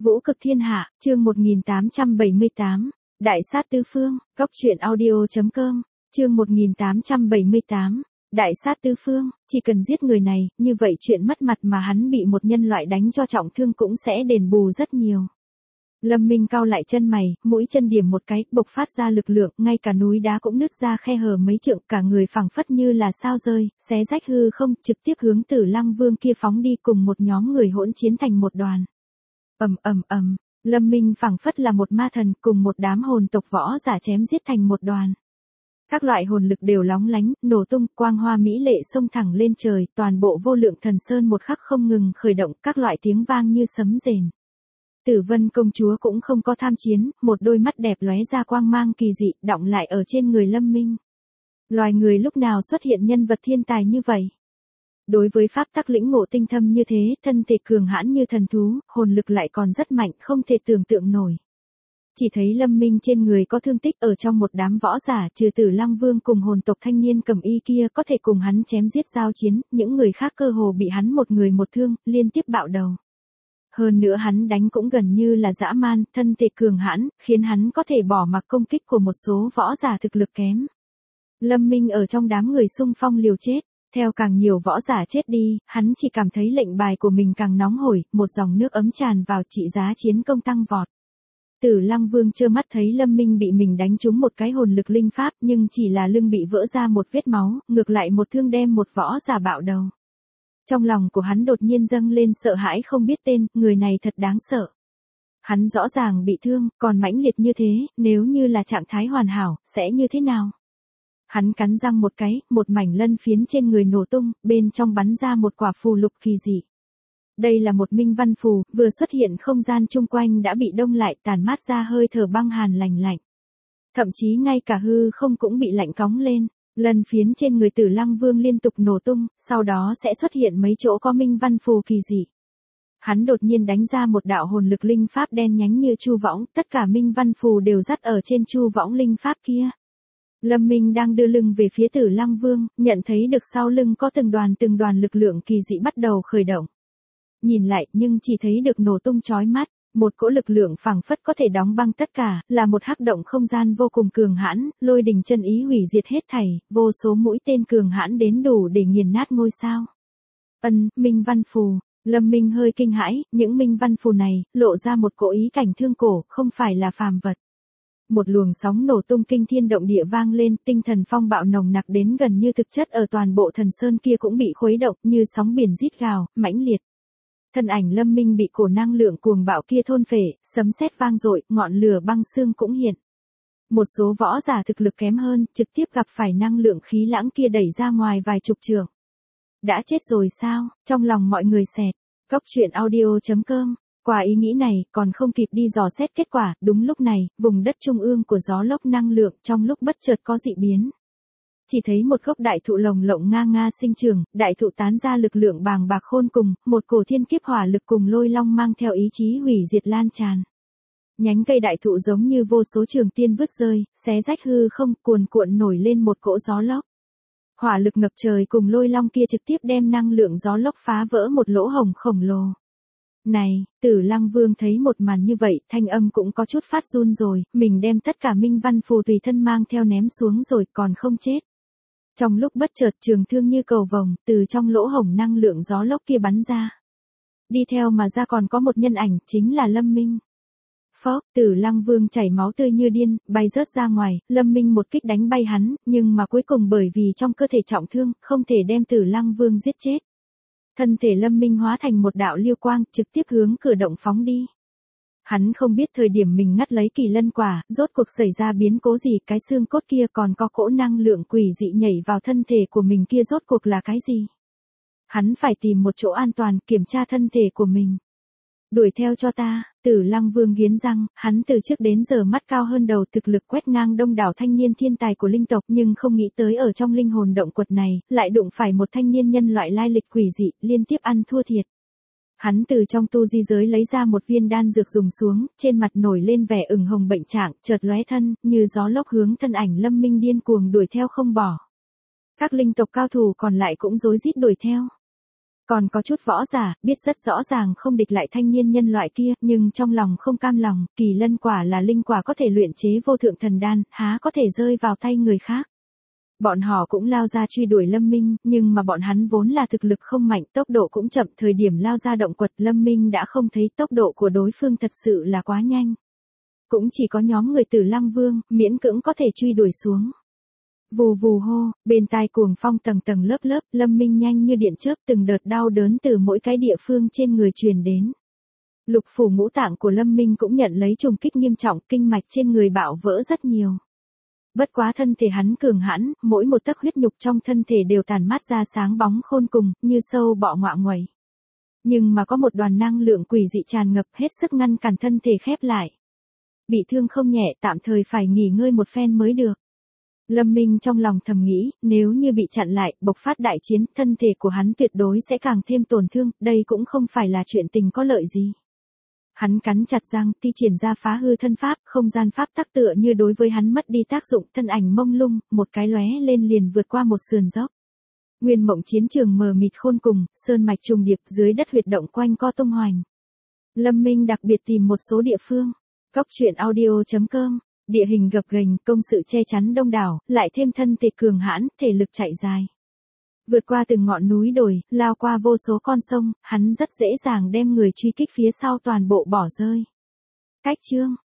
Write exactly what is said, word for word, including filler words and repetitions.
Vũ cực thiên hạ, chương một nghìn tám trăm bảy mươi tám, Đại sát tứ phương, Cóc truyện audio.com, chương một nghìn tám trăm bảy mươi tám, Đại sát tứ phương, chỉ cần giết người này, như vậy chuyện mất mặt mà hắn bị một nhân loại đánh cho trọng thương cũng sẽ đền bù rất nhiều. Lâm Minh cau lại chân mày, mũi chân điểm một cái, bộc phát ra lực lượng, ngay cả núi đá cũng nứt ra khe hở mấy trượng, cả người phẳng phất như là sao rơi, xé rách hư không, trực tiếp hướng Tử Lăng Vương kia phóng đi, cùng một nhóm người hỗn chiến thành một đoàn. Ầm ầm ầm, Lâm Minh phảng phất là một ma thần, cùng một đám hồn tộc võ giả chém giết thành một đoàn. Các loại hồn lực đều lóng lánh, nổ tung, quang hoa mỹ lệ xông thẳng lên trời, toàn bộ vô lượng thần sơn một khắc không ngừng khởi động, các loại tiếng vang như sấm rền. Tử Vân công chúa cũng không có tham chiến, một đôi mắt đẹp lóe ra quang mang kỳ dị, đọng lại ở trên người Lâm Minh. Loài người lúc nào xuất hiện nhân vật thiên tài như vậy? Đối với pháp tắc lĩnh ngộ tinh thâm như thế, thân thể cường hãn như thần thú, hồn lực lại còn rất mạnh, không thể tưởng tượng nổi. Chỉ thấy Lâm Minh trên người có thương tích, ở trong một đám võ giả, trừ Tử Lăng Vương cùng hồn tộc thanh niên cầm y kia có thể cùng hắn chém giết giao chiến, những người khác cơ hồ bị hắn một người một thương, liên tiếp bạo đầu. Hơn nữa hắn đánh cũng gần như là dã man, thân thể cường hãn, khiến hắn có thể bỏ mặc công kích của một số võ giả thực lực kém. Lâm Minh ở trong đám người xung phong liều chết. Theo càng nhiều võ giả chết đi, hắn chỉ cảm thấy lệnh bài của mình càng nóng hổi, một dòng nước ấm tràn vào, trị giá chiến công tăng vọt. Tử Lăng Vương trơ mắt thấy Lâm Minh bị mình đánh trúng một cái hồn lực linh pháp, nhưng chỉ là lưng bị vỡ ra một vết máu, ngược lại một thương đem một võ giả bạo đầu. Trong lòng của hắn đột nhiên dâng lên sợ hãi không biết tên, người này thật đáng sợ. Hắn rõ ràng bị thương, còn mãnh liệt như thế, nếu như là trạng thái hoàn hảo, sẽ như thế nào? Hắn cắn răng một cái, một mảnh lân phiến trên người nổ tung, bên trong bắn ra một quả phù lục kỳ dị. Đây là một minh văn phù, vừa xuất hiện không gian chung quanh đã bị đông lại, tàn mát ra hơi thở băng hàn lạnh lạnh. Thậm chí ngay cả hư không cũng bị lạnh cóng lên, lân phiến trên người Tử Lăng Vương liên tục nổ tung, sau đó sẽ xuất hiện mấy chỗ có minh văn phù kỳ dị. Hắn đột nhiên đánh ra một đạo hồn lực linh pháp đen nhánh như chu võng, tất cả minh văn phù đều dắt ở trên chu võng linh pháp kia. Lâm Minh đang đưa lưng về phía Tử Lăng Vương, nhận thấy được sau lưng có từng đoàn từng đoàn lực lượng kỳ dị bắt đầu khởi động. Nhìn lại nhưng chỉ thấy được nổ tung chói mắt, một cỗ lực lượng phảng phất có thể đóng băng tất cả, là một hắc động không gian vô cùng cường hãn, lôi đình chân ý hủy diệt hết thảy, vô số mũi tên cường hãn đến đủ để nghiền nát ngôi sao. Ân, minh văn phù. Lâm Minh hơi kinh hãi, những minh văn phù này, lộ ra một cỗ ý cảnh thương cổ, không phải là phàm vật. Một luồng sóng nổ tung kinh thiên động địa vang lên, tinh thần phong bạo nồng nặc đến gần như thực chất ở toàn bộ thần sơn kia cũng bị khuấy động, như sóng biển rít gào, mãnh liệt. Thân ảnh Lâm Minh bị cổ năng lượng cuồng bạo kia thôn phệ, sấm sét vang dội, ngọn lửa băng xương cũng hiện. Một số võ giả thực lực kém hơn, trực tiếp gặp phải năng lượng khí lãng kia đẩy ra ngoài vài chục trượng. Đã chết rồi sao? Trong lòng mọi người xẹt. Cóc truyện audio.com. Qua ý nghĩ này, còn không kịp đi dò xét kết quả, đúng lúc này, vùng đất trung ương của gió lốc năng lượng trong lúc bất chợt có dị biến. Chỉ thấy một gốc đại thụ lồng lộng nga nga sinh trưởng, đại thụ tán ra lực lượng bàng bạc khôn cùng, một cổ thiên kiếp hỏa lực cùng lôi long mang theo ý chí hủy diệt lan tràn. Nhánh cây đại thụ giống như vô số trường tiên vứt rơi, xé rách hư không, cuồn cuộn nổi lên một cỗ gió lốc. Hỏa lực ngập trời cùng lôi long kia trực tiếp đem năng lượng gió lốc phá vỡ một lỗ hổng khổng lồ. Này, Tử Lăng Vương thấy một màn như vậy, thanh âm cũng có chút phát run rồi, mình đem tất cả minh văn phù tùy thân mang theo ném xuống rồi, còn không chết. Trong lúc bất chợt trường thương như cầu vồng, từ trong lỗ hổng năng lượng gió lốc kia bắn ra. Đi theo mà ra còn có một nhân ảnh, chính là Lâm Minh. Phốc, Tử Lăng Vương chảy máu tươi như điên, bay rớt ra ngoài, Lâm Minh một kích đánh bay hắn, nhưng mà cuối cùng bởi vì trong cơ thể trọng thương, không thể đem Tử Lăng Vương giết chết. Thân thể Lâm Minh hóa thành một đạo liêu quang, trực tiếp hướng cửa động phóng đi. Hắn không biết thời điểm mình ngắt lấy kỳ lân quả, rốt cuộc xảy ra biến cố gì, cái xương cốt kia còn có cỗ năng lượng quỷ dị nhảy vào thân thể của mình kia rốt cuộc là cái gì. Hắn phải tìm một chỗ an toàn, kiểm tra thân thể của mình. Đuổi theo cho ta, Tử Lăng Vương nghiến răng, hắn từ trước đến giờ mắt cao hơn đầu, thực lực quét ngang đông đảo thanh niên thiên tài của linh tộc, nhưng không nghĩ tới ở trong linh hồn động quật này, lại đụng phải một thanh niên nhân loại lai lịch quỷ dị, liên tiếp ăn thua thiệt. Hắn từ trong tu di giới lấy ra một viên đan dược dùng xuống, trên mặt nổi lên vẻ ửng hồng bệnh trạng, chợt lóe thân, như gió lốc hướng thân ảnh Lâm Minh điên cuồng đuổi theo không bỏ. Các linh tộc cao thủ còn lại cũng rối rít đuổi theo. Còn có chút võ giả, biết rất rõ ràng không địch lại thanh niên nhân loại kia, nhưng trong lòng không cam lòng, kỳ lân quả là linh quả có thể luyện chế vô thượng thần đan, há có thể rơi vào tay người khác. Bọn họ cũng lao ra truy đuổi Lâm Minh, nhưng mà bọn hắn vốn là thực lực không mạnh, tốc độ cũng chậm, thời điểm lao ra động quật Lâm Minh đã không thấy tốc độ của đối phương thật sự là quá nhanh. Cũng chỉ có nhóm người Tử Lăng Vương, miễn cưỡng có thể truy đuổi xuống. Vù vù hô, bên tai cuồng phong tầng tầng lớp lớp, Lâm Minh nhanh như điện chớp, từng đợt đau đớn từ mỗi cái địa phương trên người truyền đến. Lục phủ ngũ tạng của Lâm Minh cũng nhận lấy trùng kích nghiêm trọng, kinh mạch trên người bạo vỡ rất nhiều. Bất quá thân thể hắn cường hãn, mỗi một tấc huyết nhục trong thân thể đều tàn mát ra sáng bóng khôn cùng, như sâu bọ ngọa nguậy. Nhưng mà có một đoàn năng lượng quỷ dị tràn ngập, hết sức ngăn cản thân thể khép lại. Bị thương không nhẹ, tạm thời phải nghỉ ngơi một phen mới được. Lâm Minh trong lòng thầm nghĩ, nếu như bị chặn lại, bộc phát đại chiến, thân thể của hắn tuyệt đối sẽ càng thêm tổn thương, đây cũng không phải là chuyện tình có lợi gì. Hắn cắn chặt răng, thi triển ra phá hư thân pháp, không gian pháp tắc tựa như đối với hắn mất đi tác dụng, thân ảnh mông lung, một cái lóe lên liền vượt qua một sườn dốc. Nguyên mộng chiến trường mờ mịt khôn cùng, sơn mạch trùng điệp, dưới đất huyệt động quanh co tung hoành. Lâm Minh đặc biệt tìm một số địa phương. Cóc truyện audio chấm com, địa hình gập ghềnh, công sự che chắn đông đảo, lại thêm thân thể cường hãn, thể lực chạy dài. Vượt qua từng ngọn núi đồi, lao qua vô số con sông, hắn rất dễ dàng đem người truy kích phía sau toàn bộ bỏ rơi. Cách chương